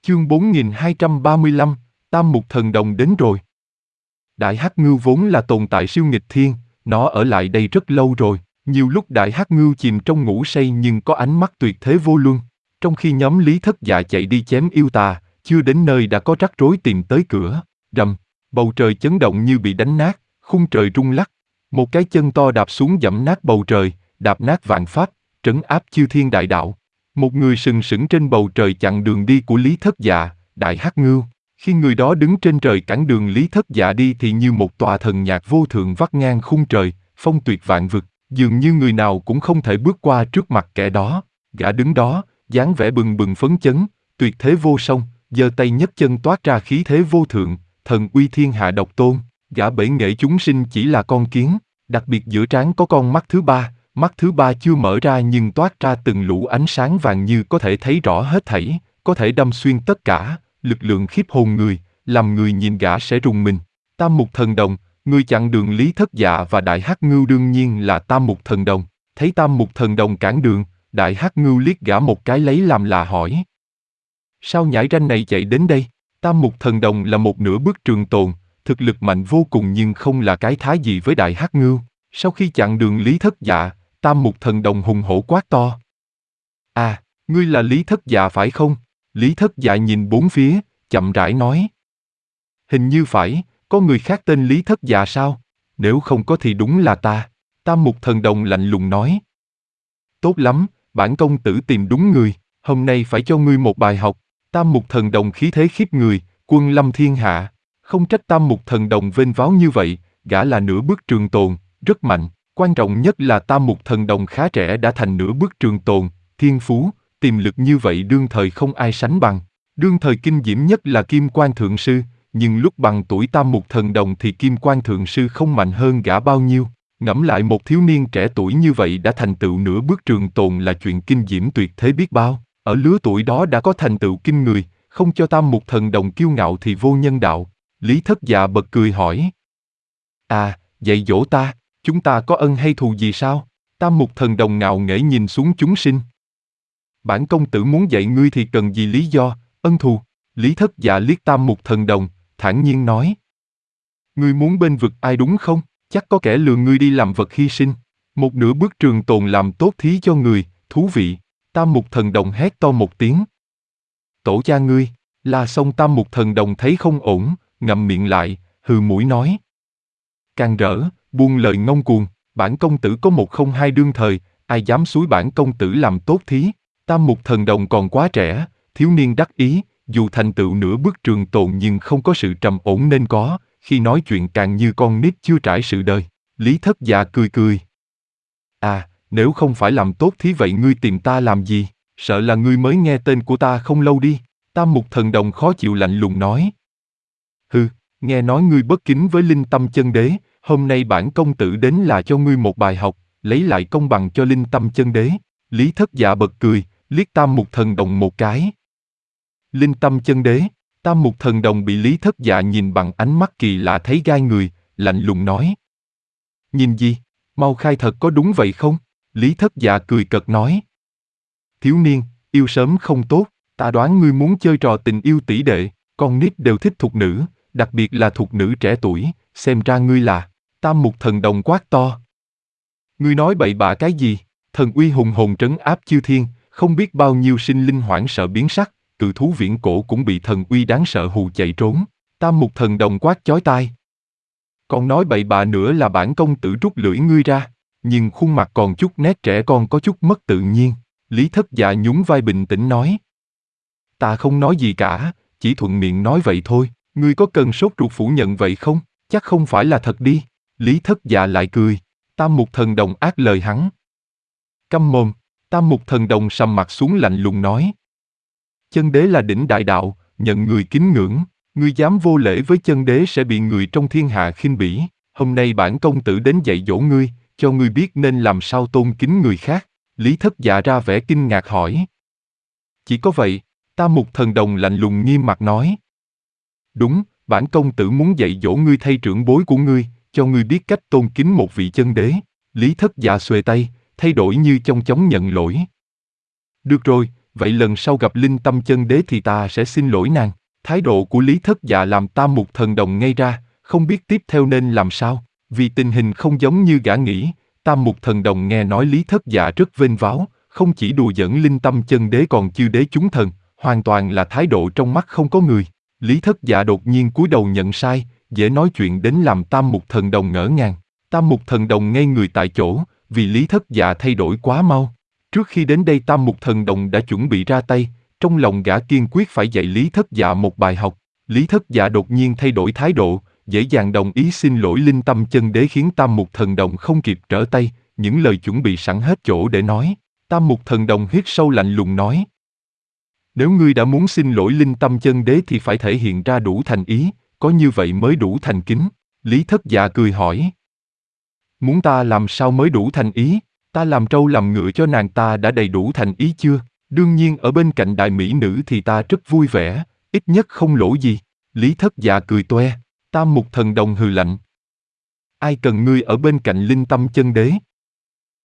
Chương 4235, Tam Mục Thần Đồng đến rồi. Đại Hắc Ngưu vốn là tồn tại siêu nghịch thiên, nó ở lại đây rất lâu rồi. Nhiều lúc Đại Hắc Ngưu chìm trong ngủ say nhưng có ánh mắt tuyệt thế vô luân. Trong khi nhóm Lý Thất Dạ chạy đi chém yêu tà, chưa đến nơi đã có rắc rối tìm tới cửa. Rầm, bầu trời chấn động như bị đánh nát, khung trời rung lắc. Một cái chân to đạp xuống dẫm nát bầu trời, đạp nát vạn pháp, trấn áp chư thiên đại đạo. Một người sừng sững trên bầu trời chặn đường đi của Lý Thất Dạ, Đại Hắc Ngưu. Khi người đó đứng trên trời cản đường Lý Thất Dạ đi thì như một tòa thần nhạc vô thượng vắt ngang khung trời, phong tuyệt vạn vực, dường như người nào cũng không thể bước qua trước mặt kẻ đó. Gã đứng đó, dáng vẻ bừng bừng phấn chấn, tuyệt thế vô song, giơ tay nhấc chân toát ra khí thế vô thượng, thần uy thiên hạ độc tôn. Gã bể nghệ chúng sinh chỉ là con kiến, đặc biệt giữa trán có con mắt thứ ba chưa mở ra nhưng toát ra từng lũ ánh sáng vàng như có thể thấy rõ hết thảy, có thể đâm xuyên tất cả, lực lượng khiếp hồn người, làm người nhìn gã sẽ rùng mình. Tam Mục Thần Đồng, người chặn đường Lý Thất Dạ và Đại Hắc Ngưu đương nhiên là Tam Mục Thần Đồng. Thấy Tam Mục Thần Đồng cản đường, Đại Hắc Ngưu liếc gã một cái lấy làm lạ hỏi: sao nhãi ranh này chạy đến đây? Tam Mục Thần Đồng là một nửa bước trường tồn, thực lực mạnh vô cùng nhưng không là cái thái gì với Đại Hắc Ngưu. Sau khi chặn đường Lý Thất Dạ, Tam Mục Thần Đồng hùng hổ quát to: à, ngươi là Lý Thất Dạ phải không? Lý Thất Dạ nhìn bốn phía, chậm rãi nói: hình như phải, có người khác tên Lý Thất Dạ sao? Nếu không có thì đúng là ta. Tam Mục Thần Đồng lạnh lùng nói: tốt lắm, bản công tử tìm đúng người, hôm nay phải cho ngươi một bài học. Tam Mục Thần Đồng khí thế khiếp người, quân lâm thiên hạ. Không trách Tam Mục Thần Đồng vênh váo như vậy, gã là nửa bước trường tồn, rất mạnh. Quan trọng nhất là Tam Mục Thần Đồng khá trẻ đã thành nửa bước trường tồn, thiên phú, tiềm lực như vậy đương thời không ai sánh bằng. Đương thời kinh diễm nhất là Kim Quan Thượng Sư, nhưng lúc bằng tuổi Tam Mục Thần Đồng thì Kim Quan Thượng Sư không mạnh hơn gã bao nhiêu. Ngẫm lại một thiếu niên trẻ tuổi như vậy đã thành tựu nửa bước trường tồn là chuyện kinh diễm tuyệt thế biết bao. Ở lứa tuổi đó đã có thành tựu kinh người, không cho Tam Mục Thần Đồng kiêu ngạo thì vô nhân đạo. Lý Thất Dạ bật cười hỏi: à, dạy dỗ ta, chúng ta có ân hay thù gì sao? Tam Mục Thần Đồng ngạo nghễ nhìn xuống chúng sinh. Bản công tử muốn dạy ngươi thì cần gì lý do, ân thù? Lý Thất Dạ liếc Tam Mục Thần Đồng, thản nhiên nói: ngươi muốn bên vực ai đúng không? Chắc có kẻ lừa ngươi đi làm vật hy sinh. Một nửa bước trường tồn làm tốt thí cho người, thú vị. Tam Mục Thần Đồng hét to một tiếng: tổ cha ngươi! La xong Tam Mục Thần Đồng thấy không ổn, ngậm miệng lại, hừ mũi nói: càng rỡ, buông lời ngông cuồng, bản công tử có một không hai đương thời, ai dám xúi bản công tử làm tốt thí? Tam Mục Thần Đồng còn quá trẻ, thiếu niên đắc ý, dù thành tựu nửa bước trường tồn nhưng không có sự trầm ổn nên có, khi nói chuyện càng như con nít chưa trải sự đời. Lý Thất Dạ cười cười: à, nếu không phải làm tốt thí vậy ngươi tìm ta làm gì? Sợ là ngươi mới nghe tên của ta không lâu đi. Tam Mục Thần Đồng khó chịu lạnh lùng nói: hừ, nghe nói ngươi bất kính với Linh Tâm Chân Đế, hôm nay bản công tử đến là cho ngươi một bài học, lấy lại công bằng cho Linh Tâm Chân Đế. Lý Thất Dạ bật cười, liếc Tam Mục Thần Đồng một cái. Linh Tâm Chân Đế? Tam Mục Thần Đồng bị Lý Thất Dạ nhìn bằng ánh mắt kỳ lạ thấy gai người, lạnh lùng nói: nhìn gì? Mau khai thật có đúng vậy không? Lý Thất Dạ cười cợt nói: thiếu niên, yêu sớm không tốt, ta đoán ngươi muốn chơi trò tình yêu tỷ đệ, con nít đều thích thục nữ, đặc biệt là thục nữ trẻ tuổi, xem ra ngươi là... Tam Mục Thần Đồng quát to: ngươi nói bậy bạ cái gì? Thần uy hùng hồn trấn áp chư thiên, không biết bao nhiêu sinh linh hoảng sợ biến sắc, cự thú viễn cổ cũng bị thần uy đáng sợ hù chạy trốn. Tam Mục Thần Đồng quát chói tai: còn nói bậy bạ nữa là bản công tử rút lưỡi ngươi ra. Nhưng khuôn mặt còn chút nét trẻ con có chút mất tự nhiên. Lý Thất Dạ nhún vai bình tĩnh nói: ta không nói gì cả, chỉ thuận miệng nói vậy thôi, ngươi có cần sốt ruột phủ nhận vậy không? Chắc không phải là thật đi. Lý Thất Dạ lại cười. Tam Mục Thần Đồng ác lời hắn: câm mồm. Tam Mục Thần Đồng sầm mặt xuống lạnh lùng nói: chân đế là đỉnh đại đạo, nhận người kính ngưỡng, ngươi dám vô lễ với chân đế sẽ bị người trong thiên hạ khinh bỉ. Hôm nay bản công tử đến dạy dỗ ngươi, cho ngươi biết nên làm sao tôn kính người khác. Lý Thất Dạ ra vẻ kinh ngạc hỏi: chỉ có vậy? Tam Mục Thần Đồng lạnh lùng nghiêm mặt nói: đúng, bản công tử muốn dạy dỗ ngươi thay trưởng bối của ngươi, cho ngươi biết cách tôn kính một vị chân đế. Lý Thất Dạ xuề tay, thay đổi như chong chóng nhận lỗi. Được rồi, vậy lần sau gặp Linh Tâm Chân Đế thì ta sẽ xin lỗi nàng. Thái độ của Lý Thất Dạ làm Tam Mục Thần Đồng ngây ra, không biết tiếp theo nên làm sao, vì tình hình không giống như gã nghĩ. Tam Mục Thần Đồng nghe nói Lý Thất Dạ rất vênh váo, không chỉ đùa giỡn Linh Tâm Chân Đế còn chư đế chúng thần, hoàn toàn là thái độ trong mắt không có người. Lý Thất Dạ đột nhiên cúi đầu nhận sai, dễ nói chuyện đến làm Tam Mục Thần Đồng ngỡ ngàng. Tam Mục Thần Đồng ngây người tại chỗ, vì Lý Thất Dạ thay đổi quá mau. Trước khi đến đây Tam Mục Thần Đồng đã chuẩn bị ra tay, trong lòng gã kiên quyết phải dạy Lý Thất Dạ một bài học. Lý Thất Dạ đột nhiên thay đổi thái độ, dễ dàng đồng ý xin lỗi Linh Tâm Chân Đế khiến Tam Mục Thần Đồng không kịp trở tay, những lời chuẩn bị sẵn hết chỗ để nói. Tam Mục Thần Đồng hít sâu lạnh lùng nói: nếu ngươi đã muốn xin lỗi Linh Tâm Chân Đế thì phải thể hiện ra đủ thành ý, có như vậy mới đủ thành kính. Lý Thất Dạ cười hỏi: muốn ta làm sao mới đủ thành ý? Ta làm trâu làm ngựa cho nàng ta đã đầy đủ thành ý chưa? Đương nhiên ở bên cạnh đại mỹ nữ thì ta rất vui vẻ, ít nhất không lỗ gì. Lý Thất Dạ cười toe. Tam Mục Thần Đồng hừ lạnh: ai cần ngươi ở bên cạnh Linh Tâm Chân Đế?